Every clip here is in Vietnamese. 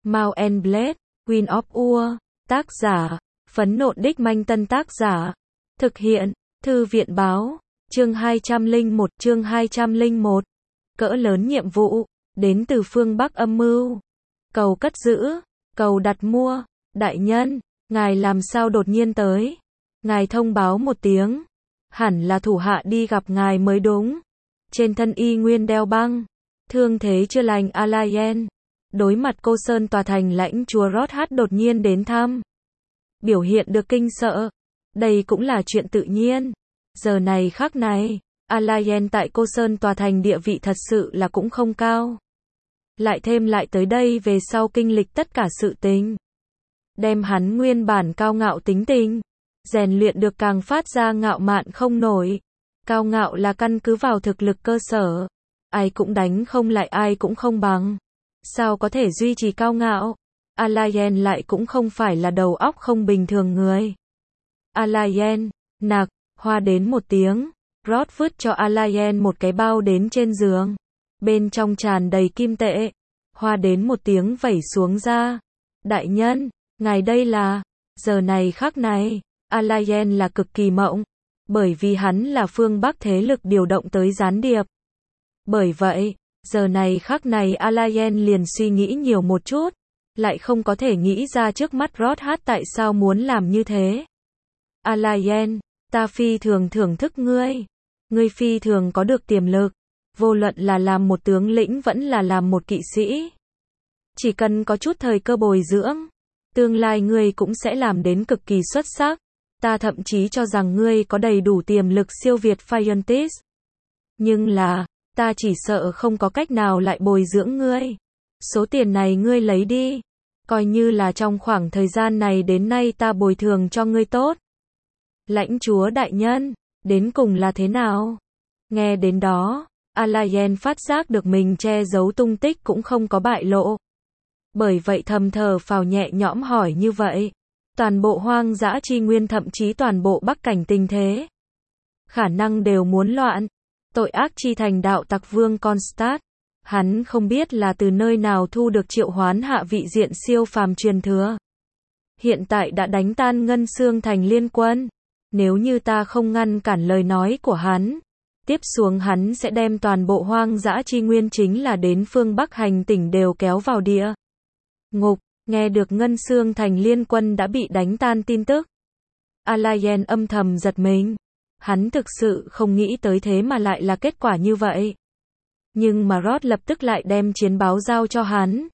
Mount and Blade, Queen of Ur, tác giả, Phấn Nộn Đích Manh Tân tác giả, thực hiện, Thư viện báo, chương 201, cỡ lớn nhiệm vụ, đến từ phương Bắc âm mưu, cầu cất giữ, cầu đặt mua, đại nhân, ngài làm sao đột nhiên tới, ngài thông báo một tiếng, hẳn là thủ hạ đi gặp ngài mới đúng, trên thân y nguyên đeo băng, thương thế chưa lành Alayen. Đối mặt cô Sơn tòa thành lãnh chúa Rothat đột nhiên đến thăm. Biểu hiện được kinh sợ. Đây cũng là chuyện tự nhiên. Giờ này khắc này, Alayen tại cô Sơn tòa thành địa vị thật sự là cũng không cao. Lại thêm lại tới đây về sau kinh lịch tất cả sự tình. Đem hắn nguyên bản cao ngạo tính tình. Rèn luyện được càng phát ra ngạo mạn không nổi. Cao ngạo là căn cứ vào thực lực cơ sở. Ai cũng đánh không lại ai cũng không bằng. Sao có thể duy trì cao ngạo? Alayen lại cũng không phải là đầu óc không bình thường người. Alayen, nặc, hoa đến một tiếng. Rod vứt cho Alayen một cái bao đến trên giường. Bên trong tràn đầy kim tệ. Hoa đến một tiếng vẩy xuống ra. Đại nhân, ngài đây là... Giờ này khắc này, Alayen là cực kỳ mộng. Bởi vì hắn là phương Bắc thế lực điều động tới gián điệp. Bởi vậy, giờ này khắc này Alayen liền suy nghĩ nhiều một chút, lại không có thể nghĩ ra trước mắt Rothat tại sao muốn làm như thế. Alayen, ta phi thường thưởng thức ngươi. Ngươi phi thường có được tiềm lực, vô luận là làm một tướng lĩnh vẫn là làm một kỵ sĩ. Chỉ cần có chút thời cơ bồi dưỡng, tương lai ngươi cũng sẽ làm đến cực kỳ xuất sắc. Ta thậm chí cho rằng ngươi có đầy đủ tiềm lực siêu việt Phiontis. Nhưng là, ta chỉ sợ không có cách nào lại bồi dưỡng ngươi. Số tiền này ngươi lấy đi. Coi như là trong khoảng thời gian này đến nay ta bồi thường cho ngươi tốt. Lãnh chúa đại nhân, đến cùng là thế nào? Nghe đến đó, Alayen phát giác được mình che giấu tung tích cũng không có bại lộ. Bởi vậy thầm thở phào nhẹ nhõm hỏi như vậy. Toàn bộ hoang dã chi nguyên thậm chí toàn bộ bắc cảnh tình thế. Khả năng đều muốn loạn. Tội ác chi thành đạo tặc vương Constat. Hắn không biết là từ nơi nào thu được triệu hoán hạ vị diện siêu phàm truyền thừa. Hiện tại đã đánh tan Ngân Xương thành liên quân. Nếu như ta không ngăn cản lời nói của hắn, tiếp xuống hắn sẽ đem toàn bộ hoang dã chi nguyên chính là đến phương Bắc hành tỉnh đều kéo vào địa ngục. Nghe được Ngân Xương thành liên quân đã bị đánh tan tin tức. Alayen âm thầm giật mình. Hắn thực sự không nghĩ tới thế mà lại là kết quả như vậy. Nhưng mà Rod lập tức lại đem chiến báo giao cho hắn.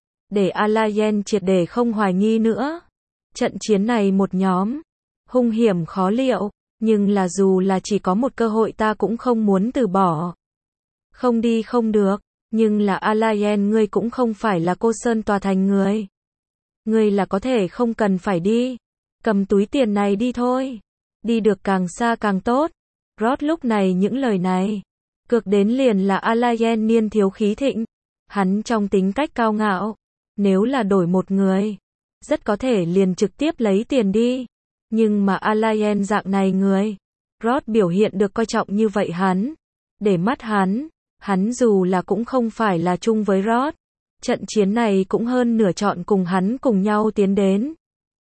Để Alayen triệt để không hoài nghi nữa. Trận chiến này một nhóm. Hung hiểm khó liệu. Nhưng là dù là chỉ có một cơ hội ta cũng không muốn từ bỏ. Không đi không được. Nhưng là Alayen ngươi cũng không phải là cô Sơn tòa thành người. Ngươi là có thể không cần phải đi. Cầm túi tiền này đi thôi. Đi được càng xa càng tốt. Rod lúc này những lời này. Cực đến liền là Alayen niên thiếu khí thịnh. Hắn trong tính cách cao ngạo. Nếu là đổi một người. Rất có thể liền trực tiếp lấy tiền đi. Nhưng mà Alayen dạng này người. Rod biểu hiện được coi trọng như vậy hắn. Để mắt hắn. Hắn dù là cũng không phải là chung với Rod. Trận chiến này cũng hơn nửa chọn cùng hắn cùng nhau tiến đến.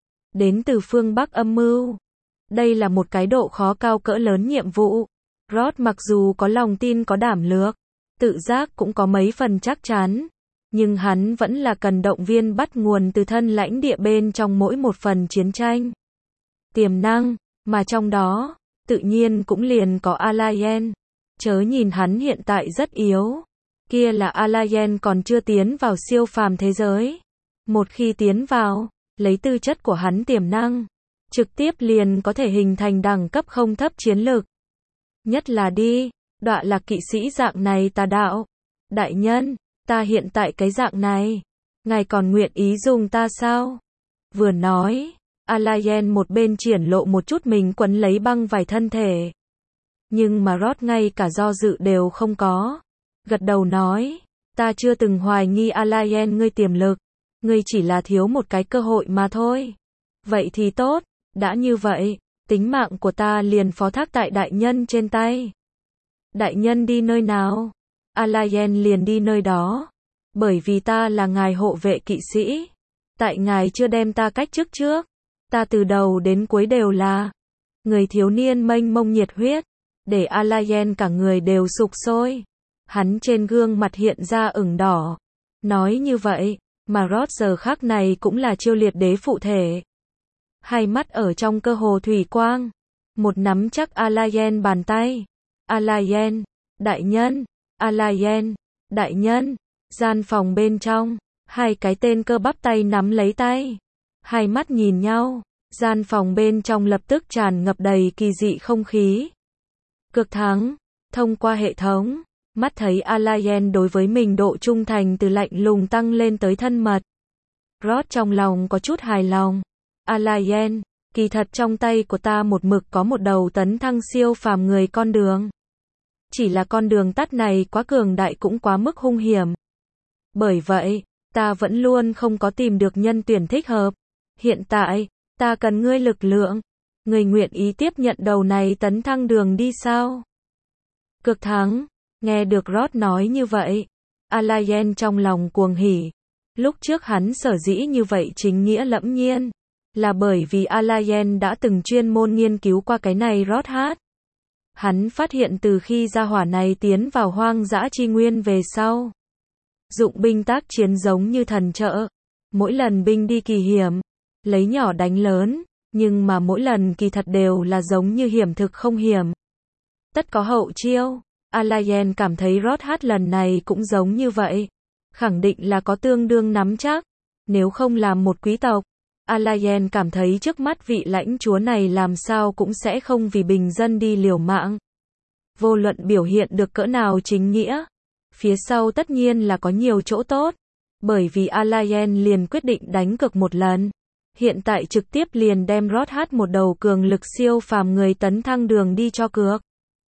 Đến từ phương Bắc âm mưu. Đây là một cái độ khó cao cỡ lớn nhiệm vụ. Rod mặc dù có lòng tin có đảm lược, tự giác cũng có mấy phần chắc chắn. Nhưng hắn vẫn là cần động viên bắt nguồn từ thân lãnh địa bên trong mỗi một phần chiến tranh. Tiềm năng, mà trong đó, tự nhiên cũng liền có Alayen. Chớ nhìn hắn hiện tại rất yếu. Kia là Alayen còn chưa tiến vào siêu phàm thế giới. Một khi tiến vào, lấy tư chất của hắn tiềm năng, trực tiếp liền có thể hình thành đẳng cấp không thấp chiến lược. Nhất là đi, đọa lạc kỵ sĩ dạng này tà đạo. Đại nhân, ta hiện tại cái dạng này, ngài còn nguyện ý dùng ta sao? Vừa nói, Alayen một bên triển lộ một chút mình quấn lấy băng vải thân thể. Nhưng mà Rod ngay cả do dự đều không có. Gật đầu nói, ta chưa từng hoài nghi Alayen ngươi tiềm lực. Ngươi chỉ là thiếu một cái cơ hội mà thôi. Vậy thì tốt, đã như vậy, tính mạng của ta liền phó thác tại đại nhân trên tay. Đại nhân đi nơi nào? Alayen liền đi nơi đó. Bởi vì ta là ngài hộ vệ kỵ sĩ. Tại ngài chưa đem ta cách chức trước. Ta từ đầu đến cuối đều là người thiếu niên mênh mông nhiệt huyết. Để Alayen cả người đều sục sôi. Hắn trên gương mặt hiện ra ửng đỏ. Nói như vậy, mà Rod giờ khắc này cũng là chiêu liệt đế phụ thể. Hai mắt ở trong cơ hồ thủy quang. Một nắm chắc Alayen bàn tay. Alayen, đại nhân, Alayen, đại nhân. Gian phòng bên trong, hai cái tên cơ bắp tay nắm lấy tay. Hai mắt nhìn nhau, gian phòng bên trong lập tức tràn ngập đầy kỳ dị không khí. Cực thắng, thông qua hệ thống, mắt thấy Alayen đối với mình độ trung thành từ lạnh lùng tăng lên tới thân mật. Rod trong lòng có chút hài lòng. Alayen, kỳ thật trong tay của ta một mực có một đầu tấn thăng siêu phàm người con đường. Chỉ là con đường tắt này quá cường đại cũng quá mức hung hiểm. Bởi vậy, ta vẫn luôn không có tìm được nhân tuyển thích hợp. Hiện tại, ta cần ngươi lực lượng. Ngươi nguyện ý tiếp nhận đầu này tấn thăng đường đi sao? Cực thắng, nghe được Rod nói như vậy. Alayen trong lòng cuồng hỉ. Lúc trước hắn sở dĩ như vậy chính nghĩa lẫm nhiên. Là bởi vì Alayen đã từng chuyên môn nghiên cứu qua cái này Rod hát. Hắn phát hiện từ khi gia hỏa này tiến vào hoang dã chi nguyên về sau. Dụng binh tác chiến giống như thần trợ. Mỗi lần binh đi kỳ hiểm, lấy nhỏ đánh lớn, nhưng mà mỗi lần kỳ thật đều là giống như hiểm thực không hiểm. Tất có hậu chiêu, Alayen cảm thấy Rod hát lần này cũng giống như vậy. Khẳng định là có tương đương nắm chắc. Nếu không làm một quý tộc, Alayen cảm thấy trước mắt vị lãnh chúa này làm sao cũng sẽ không vì bình dân đi liều mạng. Vô luận biểu hiện được cỡ nào chính nghĩa. Phía sau tất nhiên là có nhiều chỗ tốt. Bởi vì Alayen liền quyết định đánh cược một lần. Hiện tại trực tiếp liền đem Rod hát một đầu cường lực siêu phàm người tấn thăng đường đi cho cược.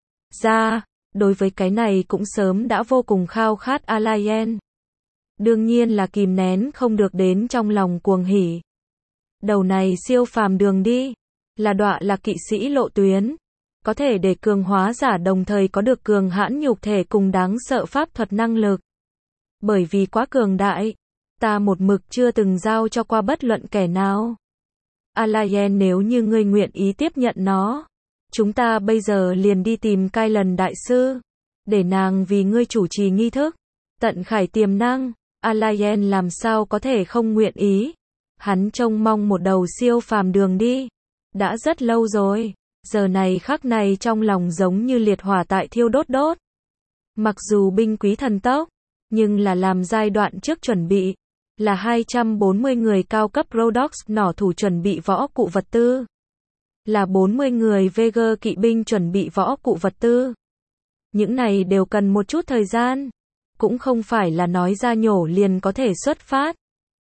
Ra, đối với cái này cũng sớm đã vô cùng khao khát Alayen. Đương nhiên là kìm nén không được đến trong lòng cuồng hỉ. Đầu này siêu phàm đường đi, là đọa là kỵ sĩ lộ tuyến. Có thể để cường hóa giả đồng thời có được cường hãn nhục thể cùng đáng sợ pháp thuật năng lực. Bởi vì quá cường đại, ta một mực chưa từng giao cho qua bất luận kẻ nào. Alayen, nếu như ngươi nguyện ý tiếp nhận nó, chúng ta bây giờ liền đi tìm Kylan đại sư, để nàng vì ngươi chủ trì nghi thức, tận khải tiềm năng. Alayen làm sao có thể không nguyện ý. Hắn trông mong một đầu siêu phàm đường đi. Đã rất lâu rồi. Giờ này khắc này trong lòng giống như liệt hỏa tại thiêu đốt đốt. Mặc dù binh quý thần tốc, nhưng là làm giai đoạn trước chuẩn bị, là 240 người cao cấp Rhodox nỏ thủ chuẩn bị võ cụ vật tư. Là 40 người Veger kỵ binh chuẩn bị võ cụ vật tư. Những này đều cần một chút thời gian. Cũng không phải là nói ra nhổ liền có thể xuất phát.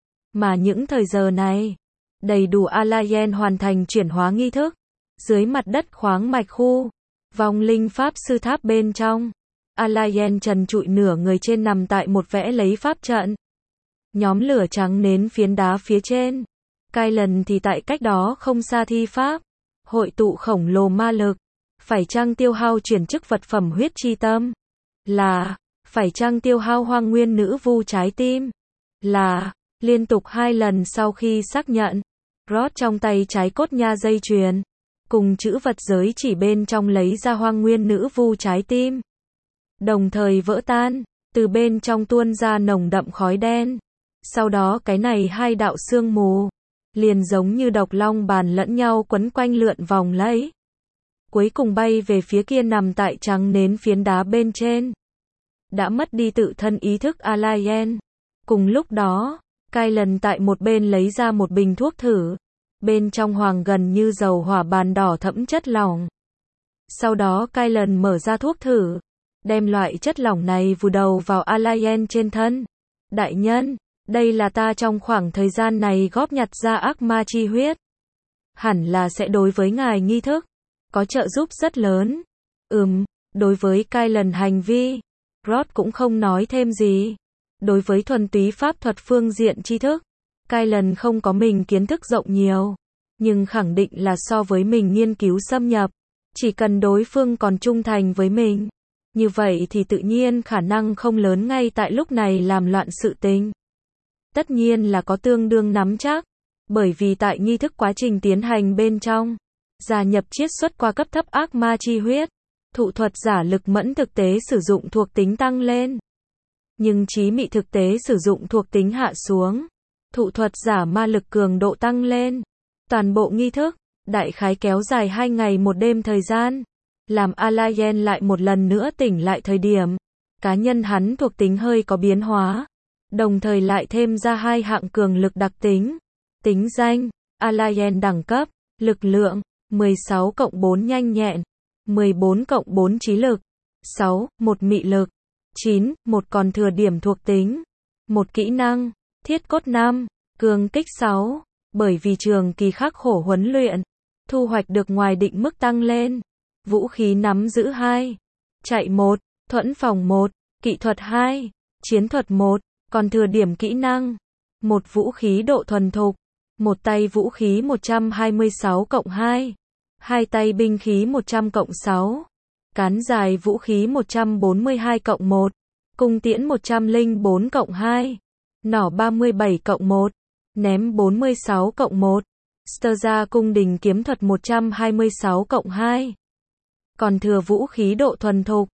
Mà những thời giờ này, đầy đủ Alayen hoàn thành chuyển hóa nghi thức. Dưới mặt đất khoáng mạch khu, vòng linh pháp sư tháp bên trong, Alayen trần trụi nửa người trên nằm tại một vẽ lấy pháp trận. Nhóm lửa trắng nến phiến đá phía trên. Kylan thì tại cách đó không xa thi pháp, hội tụ khổng lồ ma lực. Phải chăng tiêu hao chuyển chức vật phẩm huyết chi tâm? Là. Phải chăng tiêu hao hoang nguyên nữ vu trái tim? Là. Liên tục 2 lần sau khi xác nhận, Rod trong tay trái cốt nha dây chuyền, cùng chữ vật giới chỉ bên trong lấy ra hoang nguyên nữ vu trái tim. Đồng thời vỡ tan, từ bên trong tuôn ra nồng đậm khói đen. Sau đó cái này hai đạo sương mù, liền giống như độc long bàn lẫn nhau quấn quanh lượn vòng lấy. Cuối cùng bay về phía kia nằm tại trắng nến phiến đá bên trên. Đã mất đi tự thân ý thức Alayen. Cùng lúc đó, Kylan tại một bên lấy ra một bình thuốc thử. Bên trong hoàng gần như dầu hỏa bàn đỏ thẫm chất lỏng. Sau đó Kylan mở ra thuốc thử, đem loại chất lỏng này vùi đầu vào Alayen trên thân. Đại nhân, đây là ta trong khoảng thời gian này góp nhặt ra ác ma chi huyết. Hẳn là sẽ đối với ngài nghi thức có trợ giúp rất lớn. Đối với Kylan hành vi, Rod cũng không nói thêm gì. Đối với thuần túy pháp thuật phương diện tri thức, Kylan không có mình kiến thức rộng nhiều, nhưng khẳng định là so với mình nghiên cứu xâm nhập. Chỉ cần đối phương còn trung thành với mình, Như vậy thì tự nhiên khả năng không lớn ngay tại lúc này làm loạn sự tình. Tất nhiên là có tương đương nắm chắc, bởi vì tại nghi thức quá trình tiến hành bên trong, gia nhập chiết xuất qua cấp thấp ác ma chi huyết, thụ thuật giả lực mẫn thực tế sử dụng thuộc tính tăng lên. Nhưng trí mị thực tế sử dụng thuộc tính hạ xuống, thụ thuật giả ma lực cường độ tăng lên. Toàn bộ nghi thức, đại khái kéo dài 2 ngày 1 đêm thời gian, làm Alayen lại một lần nữa tỉnh lại thời điểm, cá nhân hắn thuộc tính hơi có biến hóa, đồng thời lại thêm ra 2 hạng cường lực đặc tính. Tính danh, Alayen đẳng cấp, lực lượng, 16+4 nhanh nhẹn, 14+4 trí lực, 6, 1 mị lực, 9, 1 còn thừa điểm thuộc tính, 1 kỹ năng, thiết cốt 5, cường kích 6, bởi vì trường kỳ khắc khổ huấn luyện, thu hoạch được ngoài định mức tăng lên. Vũ khí nắm giữ 2, chạy 1, thuẫn phòng 1, kỹ thuật 2, chiến thuật 1, còn thừa điểm kỹ năng, 1 vũ khí độ thuần thục, 1 tay vũ khí 126+2, 2 tay binh khí 100+6, cán dài vũ khí 142+1, cung tiễn 104+2, nỏ 37+1, ném 46+1, Sterza cung đình kiếm thuật 126+2. Còn thừa vũ khí độ thuần thục,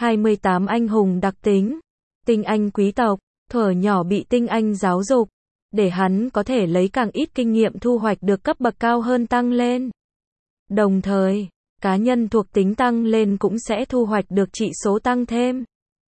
28 anh hùng đặc tính, tinh anh quý tộc, thuở nhỏ bị tinh anh giáo dục, để hắn có thể lấy càng ít kinh nghiệm thu hoạch được cấp bậc cao hơn tăng lên. Đồng thời, cá nhân thuộc tính tăng lên cũng sẽ thu hoạch được trị số tăng thêm.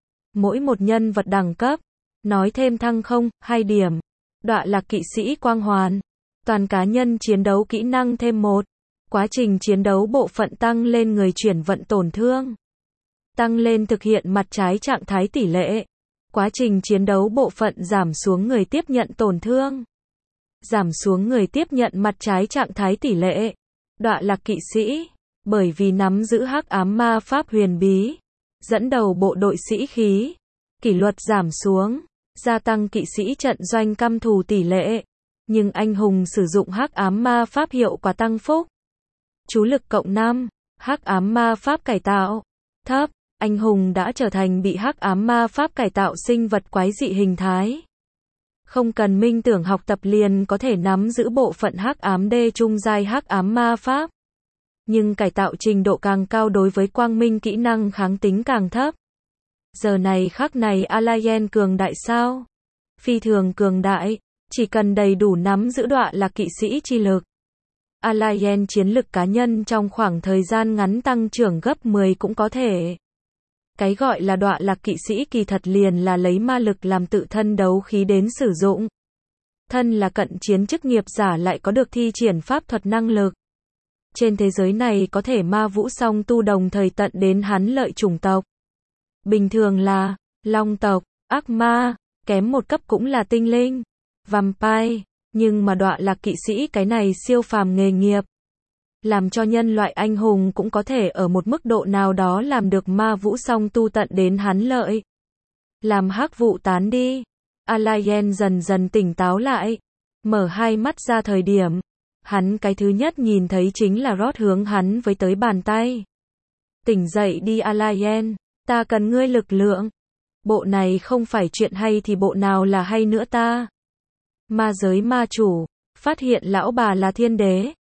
Mỗi một nhân vật đẳng cấp, nói thêm thăng 2 điểm. Đọa lạc kỵ sĩ quang hoàn, toàn cá nhân chiến đấu kỹ năng thêm 1. Quá trình chiến đấu bộ phận tăng lên người chuyển vận tổn thương. Tăng lên thực hiện mặt trái trạng thái tỷ lệ. Quá trình chiến đấu bộ phận giảm xuống người tiếp nhận tổn thương. Giảm xuống người tiếp nhận mặt trái trạng thái tỷ lệ. Đọa lạc kỵ sĩ, bởi vì nắm giữ hắc ám ma pháp huyền bí, dẫn đầu bộ đội sĩ khí, kỷ luật giảm xuống, gia tăng kỵ sĩ trận doanh căm thù tỷ lệ, nhưng anh hùng sử dụng hắc ám ma pháp hiệu quả tăng phúc. Chú lực +5, hắc ám ma pháp cải tạo thấp, anh hùng đã trở thành bị hắc ám ma pháp cải tạo sinh vật quái dị hình thái. Không cần minh tưởng học tập liền có thể nắm giữ bộ phận hắc ám D trung giai hắc ám ma pháp. Nhưng cải tạo trình độ càng cao đối với quang minh kỹ năng kháng tính càng thấp. Giờ này khắc này Alayen cường đại sao? Phi thường cường đại, chỉ cần đầy đủ nắm giữ đọa lạc kỵ sĩ chi lực. Alayen chiến lực cá nhân trong khoảng thời gian ngắn tăng trưởng gấp 10 cũng có thể. Cái gọi là đọa lạc kỵ sĩ kỳ thật liền là lấy ma lực làm tự thân đấu khí đến sử dụng. Thân là cận chiến chức nghiệp giả lại có được thi triển pháp thuật năng lực. Trên thế giới này có thể ma vũ song tu đồng thời tận đến hắn lợi chủng tộc. Bình thường là long tộc, ác ma, kém một cấp cũng là tinh linh, vampire, nhưng mà đọa lạc kỵ sĩ cái này siêu phàm nghề nghiệp. Làm cho nhân loại anh hùng cũng có thể ở một mức độ nào đó làm được ma vũ song tu tận đến hắn lợi. Làm hắc vụ tán đi, Alayen dần dần tỉnh táo lại, mở hai mắt ra thời điểm. Hắn cái thứ nhất nhìn thấy chính là Rod hướng hắn với tới bàn tay. Tỉnh dậy đi Alayen, ta cần ngươi lực lượng. Bộ này không phải chuyện hay thì bộ nào là hay nữa ta. Ma giới ma chủ, phát hiện lão bà là thiên đế.